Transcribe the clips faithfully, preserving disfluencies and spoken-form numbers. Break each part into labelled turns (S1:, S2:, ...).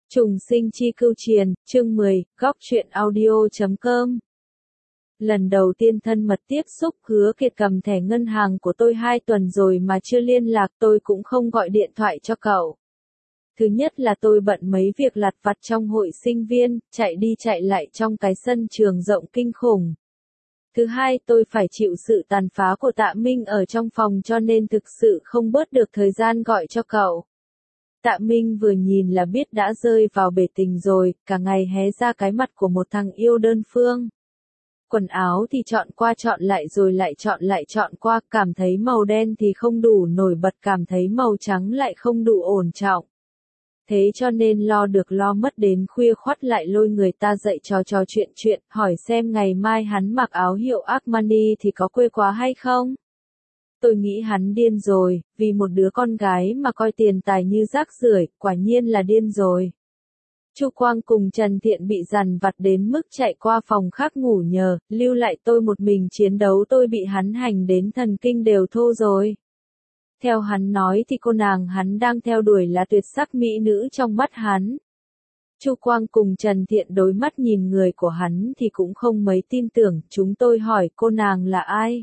S1: Trùng sinh chi cưu triền, chương mười, góc truyện audio chấm com. Lần đầu tiên thân mật tiếp xúc, Hứa Kiệt cầm thẻ ngân hàng của tôi hai tuần rồi mà chưa liên lạc, tôi cũng không gọi điện thoại cho cậu. Thứ nhất là tôi bận mấy việc lặt vặt trong hội sinh viên, chạy đi chạy lại trong cái sân trường rộng kinh khủng. Thứ hai, tôi phải chịu sự tàn phá của Tạ Minh ở trong phòng cho nên thực sự không bớt được thời gian gọi cho cậu. Tạ Minh vừa nhìn là biết đã rơi vào bể tình rồi, cả ngày hé ra cái mặt của một thằng yêu đơn phương. Quần áo thì chọn qua chọn lại rồi lại chọn lại chọn qua, cảm thấy màu đen thì không đủ nổi bật, cảm thấy màu trắng lại không đủ ổn trọng. Thế cho nên lo được lo mất đến khuya khoắt lại lôi người ta dậy trò trò chuyện chuyện, hỏi xem ngày mai hắn mặc áo hiệu Armani thì có quê quá hay không. Tôi nghĩ hắn điên rồi, vì một đứa con gái mà coi tiền tài như rác rưởi, quả nhiên là điên rồi. Chu Quang cùng Trần Thiện bị dằn vặt đến mức chạy qua phòng khác ngủ nhờ, lưu lại tôi một mình chiến đấu, tôi bị hắn hành đến thần kinh đều thô rồi. Theo hắn nói thì cô nàng hắn đang theo đuổi là tuyệt sắc mỹ nữ trong mắt hắn. Chu Quang cùng Trần Thiện đối mắt nhìn người của hắn thì cũng không mấy tin tưởng, chúng tôi hỏi cô nàng là ai.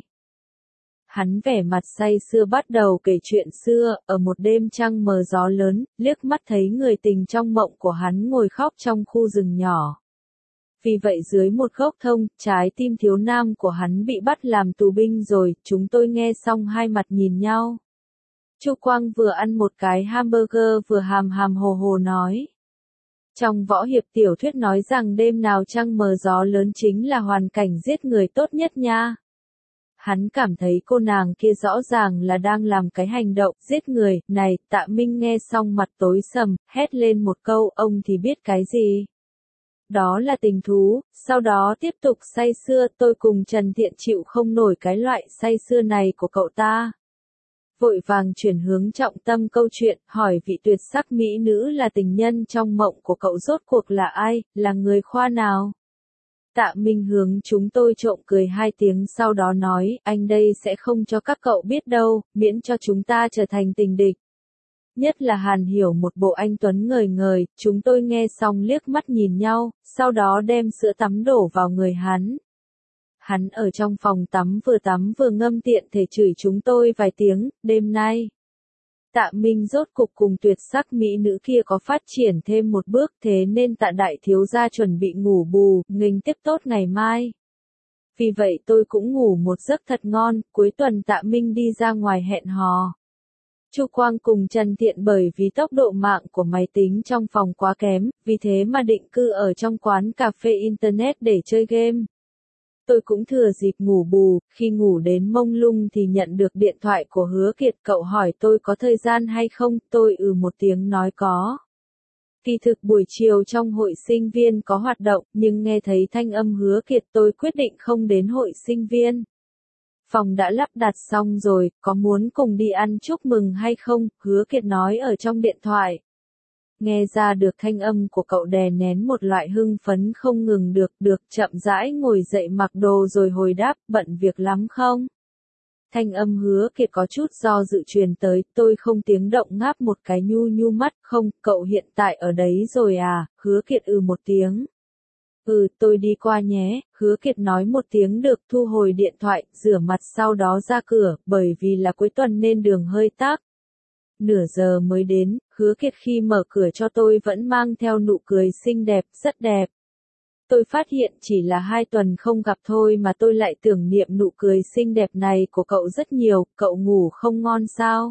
S1: Hắn vẻ mặt say sưa bắt đầu kể chuyện xưa, ở một đêm trăng mờ gió lớn, liếc mắt thấy người tình trong mộng của hắn ngồi khóc trong khu rừng nhỏ. Vì vậy dưới một gốc thông, trái tim thiếu nam của hắn bị bắt làm tù binh rồi, chúng tôi nghe xong hai mặt nhìn nhau. Chu Quang vừa ăn một cái hamburger vừa hàm hàm hồ hồ nói. Trong võ hiệp tiểu thuyết nói rằng đêm nào trăng mờ gió lớn chính là hoàn cảnh giết người tốt nhất nha. Hắn cảm thấy cô nàng kia rõ ràng là đang làm cái hành động giết người, này, Tạ Minh nghe xong mặt tối sầm, hét lên một câu, ông thì biết cái gì. Đó là tình thú, sau đó tiếp tục say sưa, tôi cùng Trần Thiện chịu không nổi cái loại say sưa này của cậu ta. Vội vàng chuyển hướng trọng tâm câu chuyện, hỏi vị tuyệt sắc mỹ nữ là tình nhân trong mộng của cậu rốt cuộc là ai, là người khoa nào. Tạ Minh hướng chúng tôi trộm cười hai tiếng sau đó nói, anh đây sẽ không cho các cậu biết đâu, miễn cho chúng ta trở thành tình địch. Nhất là Hàn Hiểu một bộ anh tuấn ngời ngời, chúng tôi nghe xong liếc mắt nhìn nhau, sau đó đem sữa tắm đổ vào người hắn. Hắn ở trong phòng tắm vừa tắm vừa ngâm tiện thể chửi chúng tôi vài tiếng, đêm nay. Tạ Minh rốt cục cùng tuyệt sắc mỹ nữ kia có phát triển thêm một bước, thế nên Tạ đại thiếu gia chuẩn bị ngủ bù, nghênh tiếp tốt ngày mai. Vì vậy tôi cũng ngủ một giấc thật ngon, cuối tuần Tạ Minh đi ra ngoài hẹn hò. Chu Quang cùng Trần Thiện bởi vì tốc độ mạng của máy tính trong phòng quá kém, vì thế mà định cư ở trong quán cà phê internet để chơi game. Tôi cũng thừa dịp ngủ bù, khi ngủ đến mông lung thì nhận được điện thoại của Hứa Kiệt, cậu hỏi tôi có thời gian hay không, tôi ừ một tiếng nói có. Kỳ thực buổi chiều trong hội sinh viên có hoạt động, nhưng nghe thấy thanh âm Hứa Kiệt tôi quyết định không đến hội sinh viên. Phòng đã lắp đặt xong rồi, có muốn cùng đi ăn chúc mừng hay không, Hứa Kiệt nói ở trong điện thoại. Nghe ra được thanh âm của cậu đè nén một loại hưng phấn không ngừng được, được, chậm rãi ngồi dậy mặc đồ rồi hồi đáp, bận việc lắm không? Thanh âm Hứa Kiệt có chút do dự truyền tới, tôi không tiếng động ngáp một cái nhu nhu mắt, không, cậu hiện tại ở đấy rồi à, Hứa Kiệt ừ một tiếng. Ừ, tôi đi qua nhé, Hứa Kiệt nói một tiếng được, thu hồi điện thoại, rửa mặt sau đó ra cửa, bởi vì là cuối tuần nên đường hơi tắc. Nửa giờ mới đến, Hứa Kiệt khi mở cửa cho tôi vẫn mang theo nụ cười xinh đẹp, rất đẹp. Tôi phát hiện chỉ là hai tuần không gặp thôi mà tôi lại tưởng niệm nụ cười xinh đẹp này của cậu rất nhiều, cậu ngủ không ngon sao?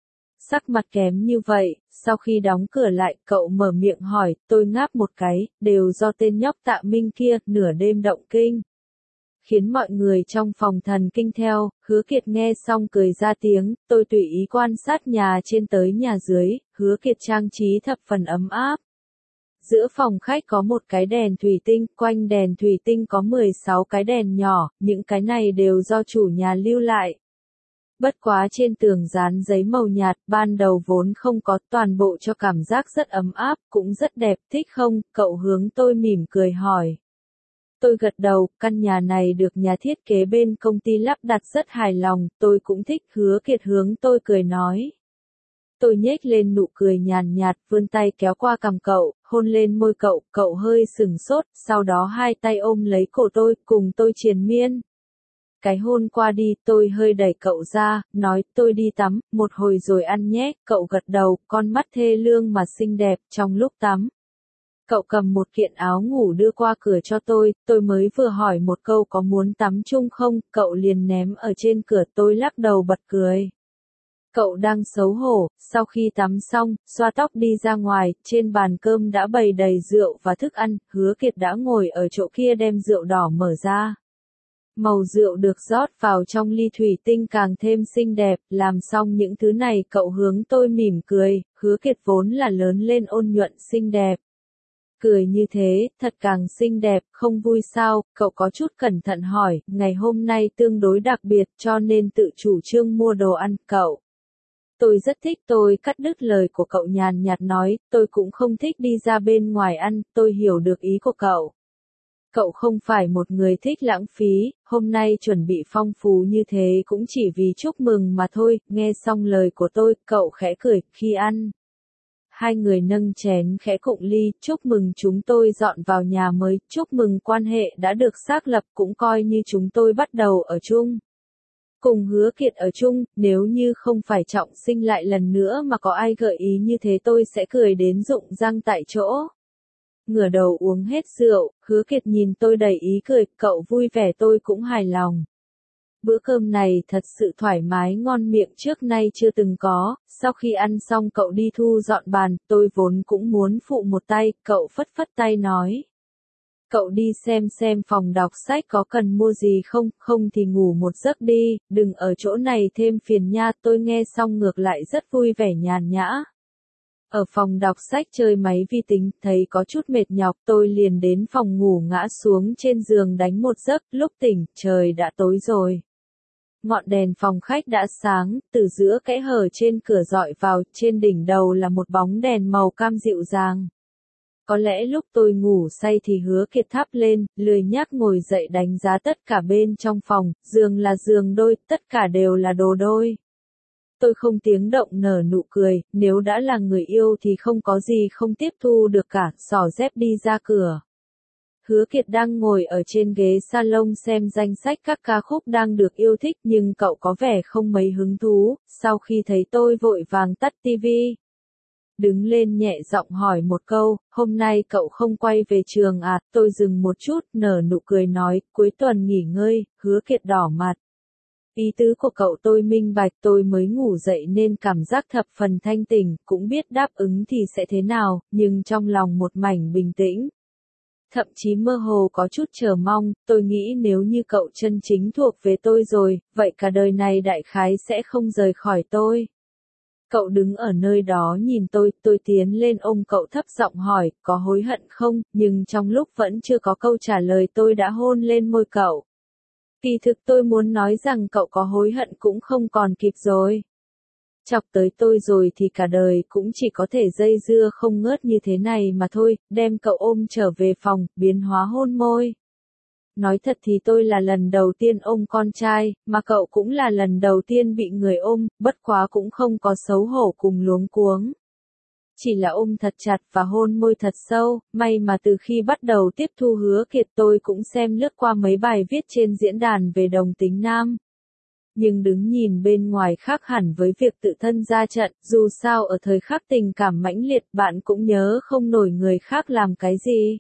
S1: Sắc mặt kém như vậy, sau khi đóng cửa lại, cậu mở miệng hỏi, tôi ngáp một cái, đều do tên nhóc Tạ Minh kia, nửa đêm động kinh. Khiến mọi người trong phòng thần kinh theo, Hứa Kiệt nghe xong cười ra tiếng, tôi tùy ý quan sát nhà trên tới nhà dưới, Hứa Kiệt trang trí thập phần ấm áp. Giữa phòng khách có một cái đèn thủy tinh, quanh đèn thủy tinh có mười sáu cái đèn nhỏ, những cái này đều do chủ nhà lưu lại. Bất quá trên tường dán giấy màu nhạt, ban đầu vốn không có, toàn bộ cho cảm giác rất ấm áp, cũng rất đẹp, thích không, cậu hướng tôi mỉm cười hỏi. Tôi gật đầu, căn nhà này được nhà thiết kế bên công ty lắp đặt rất hài lòng, tôi cũng thích, Hứa Kiệt hướng tôi cười nói. Tôi nhếch lên nụ cười nhàn nhạt, vươn tay kéo qua cằm cậu, hôn lên môi cậu, cậu hơi sừng sốt, sau đó hai tay ôm lấy cổ tôi, cùng tôi triền miên. Cái hôn qua đi, tôi hơi đẩy cậu ra, nói, tôi đi tắm, một hồi rồi ăn nhé, cậu gật đầu, con mắt thê lương mà xinh đẹp, trong lúc tắm. Cậu cầm một kiện áo ngủ đưa qua cửa cho tôi, tôi mới vừa hỏi một câu có muốn tắm chung không, cậu liền ném ở trên cửa, tôi lắc đầu bật cười. Cậu đang xấu hổ, sau khi tắm xong, xoa tóc đi ra ngoài, trên bàn cơm đã bày đầy rượu và thức ăn, Hứa Kiệt đã ngồi ở chỗ kia đem rượu đỏ mở ra. Màu rượu được rót vào trong ly thủy tinh càng thêm xinh đẹp, làm xong những thứ này cậu hướng tôi mỉm cười, Hứa Kiệt vốn là lớn lên ôn nhuận xinh đẹp. Cười như thế, thật càng xinh đẹp, không vui sao, cậu có chút cẩn thận hỏi, ngày hôm nay tương đối đặc biệt cho nên tự chủ trương mua đồ ăn, cậu. Tôi rất thích tôi cắt đứt lời của cậu nhàn nhạt nói, tôi cũng không thích đi ra bên ngoài ăn, tôi hiểu được ý của cậu. Cậu không phải một người thích lãng phí, hôm nay chuẩn bị phong phú như thế cũng chỉ vì chúc mừng mà thôi, nghe xong lời của tôi, cậu khẽ cười, khi ăn. Hai người nâng chén khẽ cụng ly, chúc mừng chúng tôi dọn vào nhà mới, chúc mừng quan hệ đã được xác lập cũng coi như chúng tôi bắt đầu ở chung. Cùng Hứa Kiệt ở chung, nếu như không phải Trọng Sinh lại lần nữa mà có ai gợi ý như thế tôi sẽ cười đến rụng răng tại chỗ. Ngửa đầu uống hết rượu, Hứa Kiệt nhìn tôi đầy ý cười, cậu vui vẻ tôi cũng hài lòng. Bữa cơm này thật sự thoải mái ngon miệng trước nay chưa từng có, sau khi ăn xong cậu đi thu dọn bàn, tôi vốn cũng muốn phụ một tay, cậu phất phất tay nói. Cậu đi xem xem phòng đọc sách có cần mua gì không, không thì ngủ một giấc đi, đừng ở chỗ này thêm phiền nha, tôi nghe xong ngược lại rất vui vẻ nhàn nhã. Ở phòng đọc sách chơi máy vi tính, thấy có chút mệt nhọc, tôi liền đến phòng ngủ ngã xuống trên giường đánh một giấc, lúc tỉnh, trời đã tối rồi. Ngọn đèn phòng khách đã sáng, từ giữa kẽ hở trên cửa dọi vào, trên đỉnh đầu là một bóng đèn màu cam dịu dàng. Có lẽ lúc tôi ngủ say thì Hứa Kiệt thắp lên, lười nhác ngồi dậy đánh giá tất cả bên trong phòng, giường là giường đôi, tất cả đều là đồ đôi. Tôi không tiếng động nở nụ cười, nếu đã là người yêu thì không có gì không tiếp thu được cả, xỏ dép đi ra cửa. Hứa Kiệt đang ngồi ở trên ghế salon xem danh sách các ca khúc đang được yêu thích nhưng cậu có vẻ không mấy hứng thú, sau khi thấy tôi vội vàng tắt tivi. Đứng lên nhẹ giọng hỏi một câu, hôm nay cậu không quay về trường à, tôi dừng một chút, nở nụ cười nói, cuối tuần nghỉ ngơi, Hứa Kiệt đỏ mặt. Ý tứ của cậu tôi minh bạch, tôi mới ngủ dậy nên cảm giác thập phần thanh tỉnh, cũng biết đáp ứng thì sẽ thế nào, nhưng trong lòng một mảnh bình tĩnh. Thậm chí mơ hồ có chút chờ mong, tôi nghĩ nếu như cậu chân chính thuộc về tôi rồi, vậy cả đời này đại khái sẽ không rời khỏi tôi. Cậu đứng ở nơi đó nhìn tôi, tôi tiến lên ôm cậu thấp giọng hỏi, có hối hận không, nhưng trong lúc vẫn chưa có câu trả lời tôi đã hôn lên môi cậu. Kỳ thực tôi muốn nói rằng cậu có hối hận cũng không còn kịp rồi. Chọc tới tôi rồi thì cả đời cũng chỉ có thể dây dưa không ngớt như thế này mà thôi, đem cậu ôm trở về phòng, biến hóa hôn môi. Nói thật thì tôi là lần đầu tiên ôm con trai, mà cậu cũng là lần đầu tiên bị người ôm, bất quá cũng không có xấu hổ cùng luống cuống. Chỉ là ôm thật chặt và hôn môi thật sâu, may mà từ khi bắt đầu tiếp thu Hứa Kiệt tôi cũng xem lướt qua mấy bài viết trên diễn đàn về đồng tính nam. Nhưng đứng nhìn bên ngoài khác hẳn với việc tự thân ra trận, dù sao ở thời khắc tình cảm mãnh liệt bạn cũng nhớ không nổi người khác làm cái gì.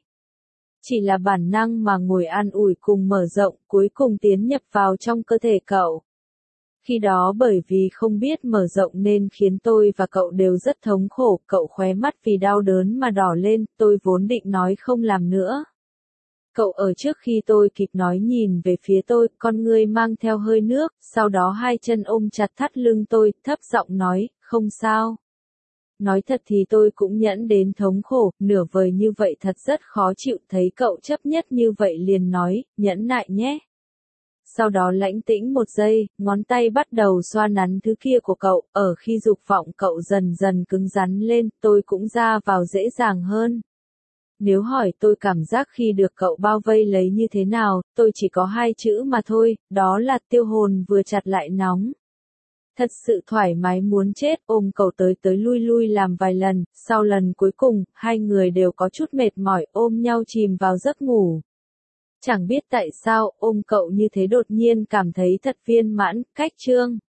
S1: Chỉ là bản năng mà ngồi an ủi cùng mở rộng, cuối cùng tiến nhập vào trong cơ thể cậu. Khi đó bởi vì không biết mở rộng nên khiến tôi và cậu đều rất thống khổ, cậu khóe mắt vì đau đớn mà đỏ lên, tôi vốn định nói không làm nữa. Cậu ở trước khi tôi kịp nói nhìn về phía tôi, con ngươi mang theo hơi nước, sau đó hai chân ôm chặt thắt lưng tôi, thấp giọng nói, không sao. Nói thật thì tôi cũng nhẫn đến thống khổ, nửa vời như vậy thật rất khó chịu, thấy cậu chấp nhất như vậy liền nói, nhẫn nại nhé. Sau đó lãnh tĩnh một giây, ngón tay bắt đầu xoa nắn thứ kia của cậu, ở khi dục vọng cậu dần dần cứng rắn lên, tôi cũng ra vào dễ dàng hơn. Nếu hỏi tôi cảm giác khi được cậu bao vây lấy như thế nào, tôi chỉ có hai chữ mà thôi, đó là tiêu hồn vừa chặt lại nóng. thật sự thoải mái muốn chết, ôm cậu tới tới lui lui làm vài lần, sau lần cuối cùng, hai người đều có chút mệt mỏi, ôm nhau chìm vào giấc ngủ. Chẳng biết tại sao, ôm cậu như thế đột nhiên cảm thấy thật viên mãn, cách chương.